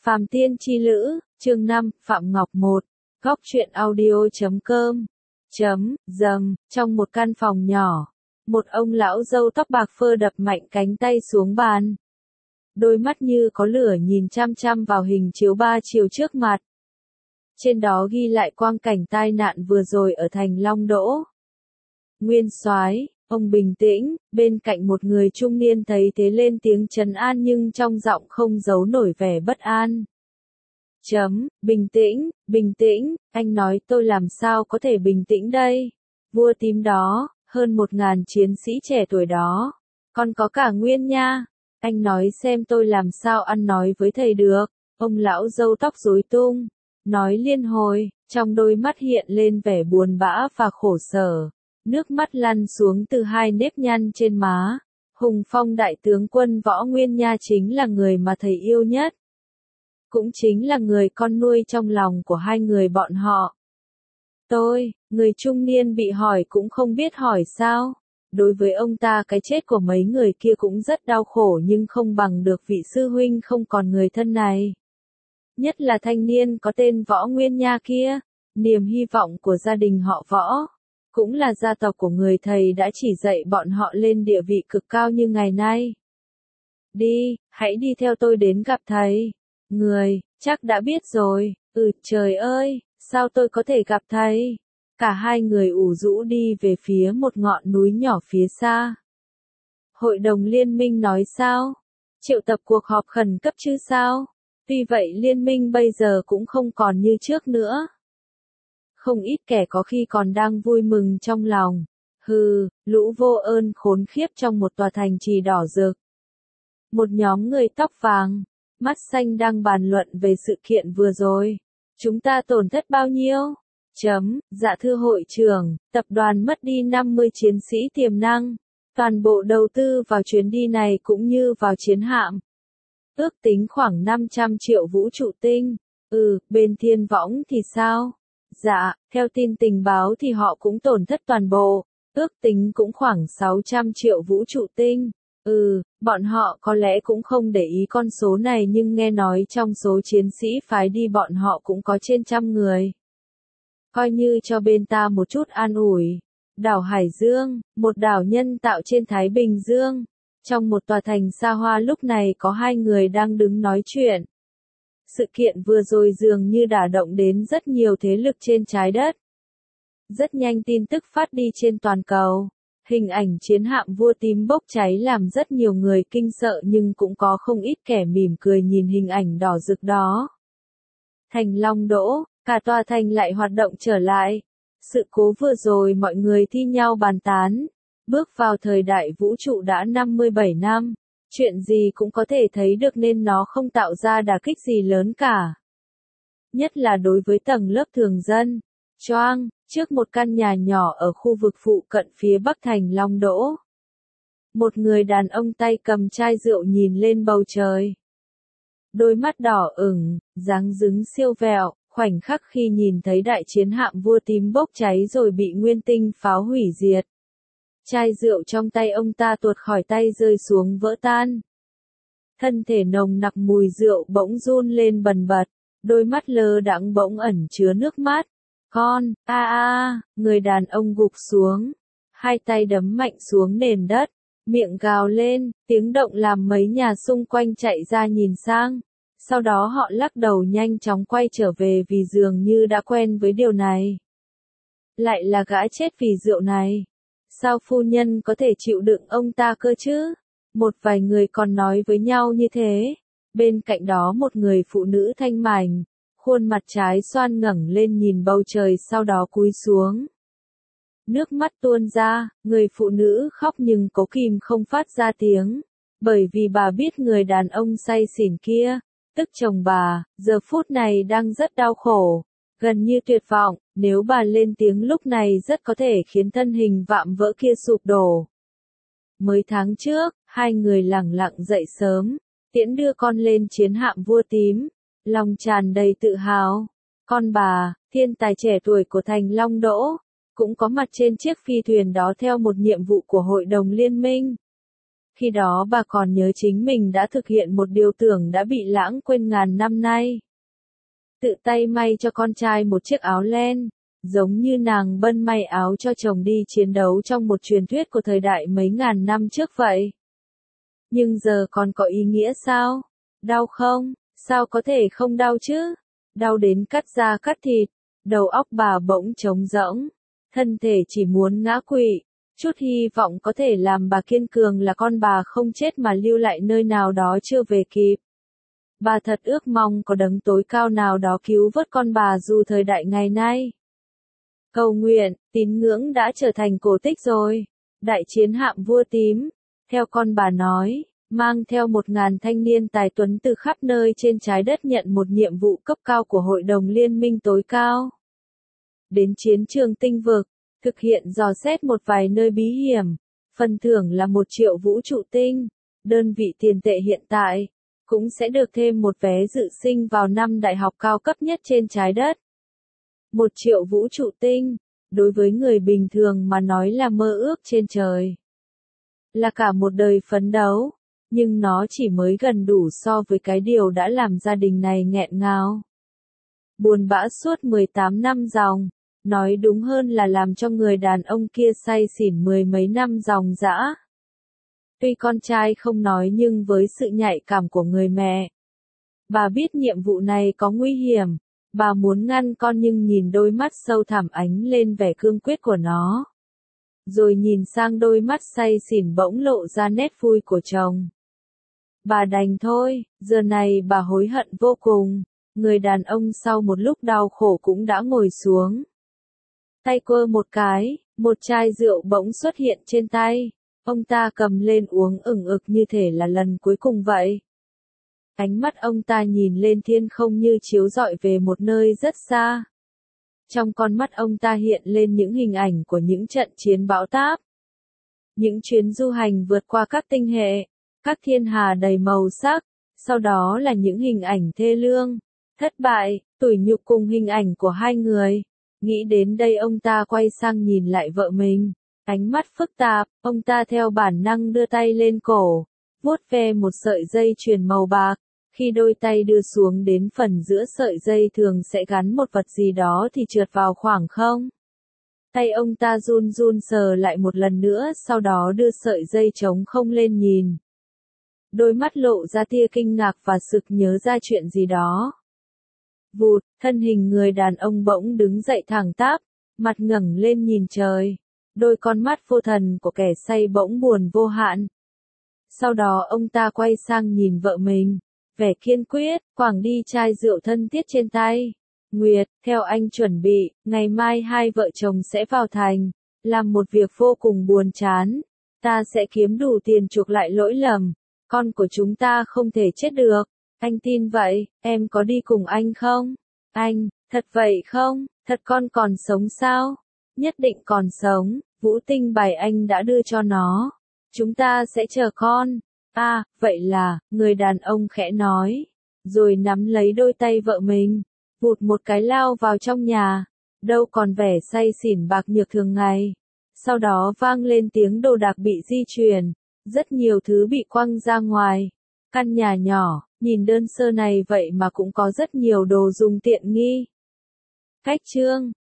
Phàm Tiên Chi Lữ, chương 5, Phạm Ngọc 1, Góc truyện audio.com. Trong một căn phòng nhỏ, một ông lão râu tóc bạc phơ đập mạnh cánh tay xuống bàn. Đôi mắt như có lửa nhìn chăm chăm vào hình chiếu 3 chiều trước mặt. Trên đó ghi lại quang cảnh tai nạn vừa rồi ở thành Long Đỗ. Nguyên soái, ông bình tĩnh, bên cạnh một người trung niên thấy thế lên tiếng trấn an nhưng trong giọng không giấu nổi vẻ bất an. Bình tĩnh, anh nói tôi làm sao có thể bình tĩnh đây? Vua tím đó, hơn 1.000 chiến sĩ trẻ tuổi đó, còn có cả Nguyên nha. Anh nói xem tôi làm sao ăn nói với thầy được. Ông lão râu tóc rối tung, nói liên hồi, trong đôi mắt hiện lên vẻ buồn bã và khổ sở. Nước mắt lăn xuống từ hai nếp nhăn trên má. Hùng Phong đại tướng quân Võ Nguyên Nha chính là người mà thầy yêu nhất. Cũng chính là người con nuôi trong lòng của hai người bọn họ. Người trung niên bị hỏi cũng không biết hỏi sao. Đối với ông ta cái chết của mấy người kia cũng rất đau khổ nhưng không bằng được vị sư huynh không còn người thân này. Nhất là thanh niên có tên Võ Nguyên Nha kia, niềm hy vọng của gia đình họ Võ. Cũng là gia tộc của người thầy đã chỉ dạy bọn họ lên địa vị cực cao như ngày nay. Đi, hãy đi theo tôi đến gặp thầy. Người, chắc đã biết rồi. Trời ơi, sao tôi có thể gặp thầy? Cả hai người ủ rũ đi về phía một ngọn núi nhỏ phía xa. Hội đồng liên minh nói sao? Triệu tập cuộc họp khẩn cấp chứ sao? Tuy vậy liên minh bây giờ cũng không còn như trước nữa. Không ít kẻ có khi còn đang vui mừng trong lòng. Lũ vô ơn khốn khiếp trong một tòa thành trì đỏ rực. Một nhóm người tóc vàng, mắt xanh đang bàn luận về sự kiện vừa rồi. Chúng ta tổn thất bao nhiêu? Dạ thưa hội trưởng, tập đoàn mất đi 50 chiến sĩ tiềm năng. Toàn bộ đầu tư vào chuyến đi này cũng như vào chiến hạm. Ước tính khoảng 500 triệu vũ trụ tinh. Bên Thiên Võng thì sao? Dạ, theo tin tình báo thì họ cũng tổn thất toàn bộ. Ước tính cũng khoảng 600 triệu vũ trụ tinh. Bọn họ có lẽ cũng không để ý con số này nhưng nghe nói trong số chiến sĩ phái đi bọn họ cũng có trên 100 người. Coi như cho bên ta một chút an ủi. Đảo Hải Dương, một đảo nhân tạo trên Thái Bình Dương. Trong một tòa thành xa hoa lúc này có hai người đang đứng nói chuyện. Sự kiện vừa rồi dường như đả động đến rất nhiều thế lực trên trái đất. Rất nhanh tin tức phát đi trên toàn cầu. Hình ảnh chiến hạm vua tím bốc cháy làm rất nhiều người kinh sợ nhưng cũng có không ít kẻ mỉm cười nhìn hình ảnh đỏ rực đó. Thành Long Đỗ, cả tòa thành lại hoạt động trở lại. Sự cố vừa rồi mọi người thi nhau bàn tán. Bước vào thời đại vũ trụ đã 57 năm. Chuyện gì cũng có thể thấy được nên nó không tạo ra đả kích gì lớn cả. Nhất là đối với tầng lớp thường dân. Choang, trước một căn nhà nhỏ ở khu vực phụ cận phía bắc thành Long Đỗ. Một người đàn ông tay cầm chai rượu nhìn lên bầu trời. Đôi mắt đỏ ửng, dáng dứng siêu vẹo, khoảnh khắc khi nhìn thấy đại chiến hạm vua tím bốc cháy rồi bị nguyên tinh pháo hủy diệt. Chai rượu trong tay ông ta tuột khỏi tay rơi xuống vỡ tan. Thân thể nồng nặc mùi rượu bỗng run lên bần bật, đôi mắt lơ đãng bỗng ẩn chứa nước mắt. Người đàn ông gục xuống, hai tay đấm mạnh xuống nền đất, miệng gào lên, tiếng động làm mấy nhà xung quanh chạy ra nhìn sang. Sau đó họ lắc đầu nhanh chóng quay trở về vì dường như đã quen với điều này. Lại là gã chết vì rượu này. Sao phu nhân có thể chịu đựng ông ta cơ chứ? Một vài người còn nói với nhau như thế. Bên cạnh đó một người phụ nữ thanh mảnh, khuôn mặt trái xoan ngẩng lên nhìn bầu trời sau đó cúi xuống. Nước mắt tuôn ra, người phụ nữ khóc nhưng cố kìm không phát ra tiếng. Bởi vì bà biết người đàn ông say xỉn kia, tức chồng bà, giờ phút này đang rất đau khổ, gần như tuyệt vọng, nếu bà lên tiếng lúc này rất có thể khiến thân hình vạm vỡ kia sụp đổ. Mới tháng trước, hai người lẳng lặng dậy sớm, tiễn đưa con lên chiến hạm vua tím, lòng tràn đầy tự hào. Con bà, thiên tài trẻ tuổi của thành Long Đỗ, cũng có mặt trên chiếc phi thuyền đó theo một nhiệm vụ của hội đồng liên minh. Khi đó bà còn nhớ chính mình đã thực hiện một điều tưởng đã bị lãng quên ngàn năm nay. Tự tay may cho con trai một chiếc áo len, giống như nàng Bân may áo cho chồng đi chiến đấu trong một truyền thuyết của thời đại mấy ngàn năm trước vậy. Nhưng giờ còn có ý nghĩa sao? Đau không? Sao có thể không đau chứ? Đau đến cắt da cắt thịt, đầu óc bà bỗng trống rỗng, thân thể chỉ muốn ngã quỵ. Chút hy vọng có thể làm bà kiên cường là con bà không chết mà lưu lại nơi nào đó chưa về kịp. Bà thật ước mong có đấng tối cao nào đó cứu vớt con bà dù thời đại ngày nay. Cầu nguyện, tín ngưỡng đã trở thành cổ tích rồi. Đại chiến hạm vua tím, theo con bà nói, mang theo 1.000 thanh niên tài tuấn từ khắp nơi trên trái đất nhận một nhiệm vụ cấp cao của Hội đồng Liên minh tối cao. Đến chiến trường tinh vực, thực hiện dò xét một vài nơi bí hiểm, phần thưởng là 1 triệu vũ trụ tinh, đơn vị tiền tệ hiện tại, cũng sẽ được thêm một vé dự sinh vào năm đại học cao cấp nhất trên trái đất. 1 triệu vũ trụ tinh, đối với người bình thường mà nói là mơ ước trên trời. Là cả một đời phấn đấu, nhưng nó chỉ mới gần đủ so với cái điều đã làm gia đình này nghẹn ngào. Buồn bã suốt 18 năm dòng, nói đúng hơn là làm cho người đàn ông kia say xỉn 10 mấy năm dòng dã. Tuy con trai không nói nhưng với sự nhạy cảm của người mẹ, bà biết nhiệm vụ này có nguy hiểm, bà muốn ngăn con nhưng nhìn đôi mắt sâu thẳm ánh lên vẻ cương quyết của nó. Rồi nhìn sang đôi mắt say xỉn bỗng lộ ra nét vui của chồng. Bà đành thôi, giờ này bà hối hận vô cùng. Người đàn ông sau một lúc đau khổ cũng đã ngồi xuống. Tay quơ một cái, một chai rượu bỗng xuất hiện trên tay. Ông ta cầm lên uống ửng ực như thể là lần cuối cùng vậy. Ánh mắt ông ta nhìn lên thiên không như chiếu rọi về một nơi rất xa. Trong con mắt ông ta hiện lên những hình ảnh của những trận chiến bão táp. Những chuyến du hành vượt qua các tinh hệ, các thiên hà đầy màu sắc, sau đó là những hình ảnh thê lương, thất bại, tủi nhục cùng hình ảnh của hai người. Nghĩ đến đây ông ta quay sang nhìn lại vợ mình, ánh mắt phức tạp, ông ta theo bản năng đưa tay lên cổ, vuốt ve một sợi dây chuyền màu bạc. Khi đôi tay đưa xuống đến phần giữa sợi dây thường sẽ gắn một vật gì đó thì trượt vào khoảng không. Tay ông ta run run sờ lại một lần nữa sau đó đưa sợi dây trống không lên nhìn. Đôi mắt lộ ra tia kinh ngạc và sực nhớ ra chuyện gì đó. Vụt, thân hình người đàn ông bỗng đứng dậy thẳng tắp, mặt ngẩng lên nhìn trời. Đôi con mắt vô thần của kẻ say bỗng buồn vô hạn. Sau đó ông ta quay sang nhìn vợ mình, vẻ kiên quyết, quẳng đi chai rượu thân thiết trên tay. Nguyệt, theo anh chuẩn bị, ngày mai hai vợ chồng sẽ vào thành, làm một việc vô cùng buồn chán. Ta sẽ kiếm đủ tiền chuộc lại lỗi lầm. Con của chúng ta không thể chết được. Anh tin vậy, em có đi cùng anh không? Anh, thật vậy không? Thật con còn sống sao? Nhất định còn sống, vũ tinh bài anh đã đưa cho nó. Chúng ta sẽ chờ con. À, vậy là, người đàn ông khẽ nói. Rồi nắm lấy đôi tay vợ mình. Vụt một cái lao vào trong nhà. Đâu còn vẻ say xỉn bạc nhược thường ngày. Sau đó vang lên tiếng đồ đạc bị di chuyển. Rất nhiều thứ bị quăng ra ngoài. Căn nhà nhỏ, nhìn đơn sơ này vậy mà cũng có rất nhiều đồ dùng tiện nghi. Cách chương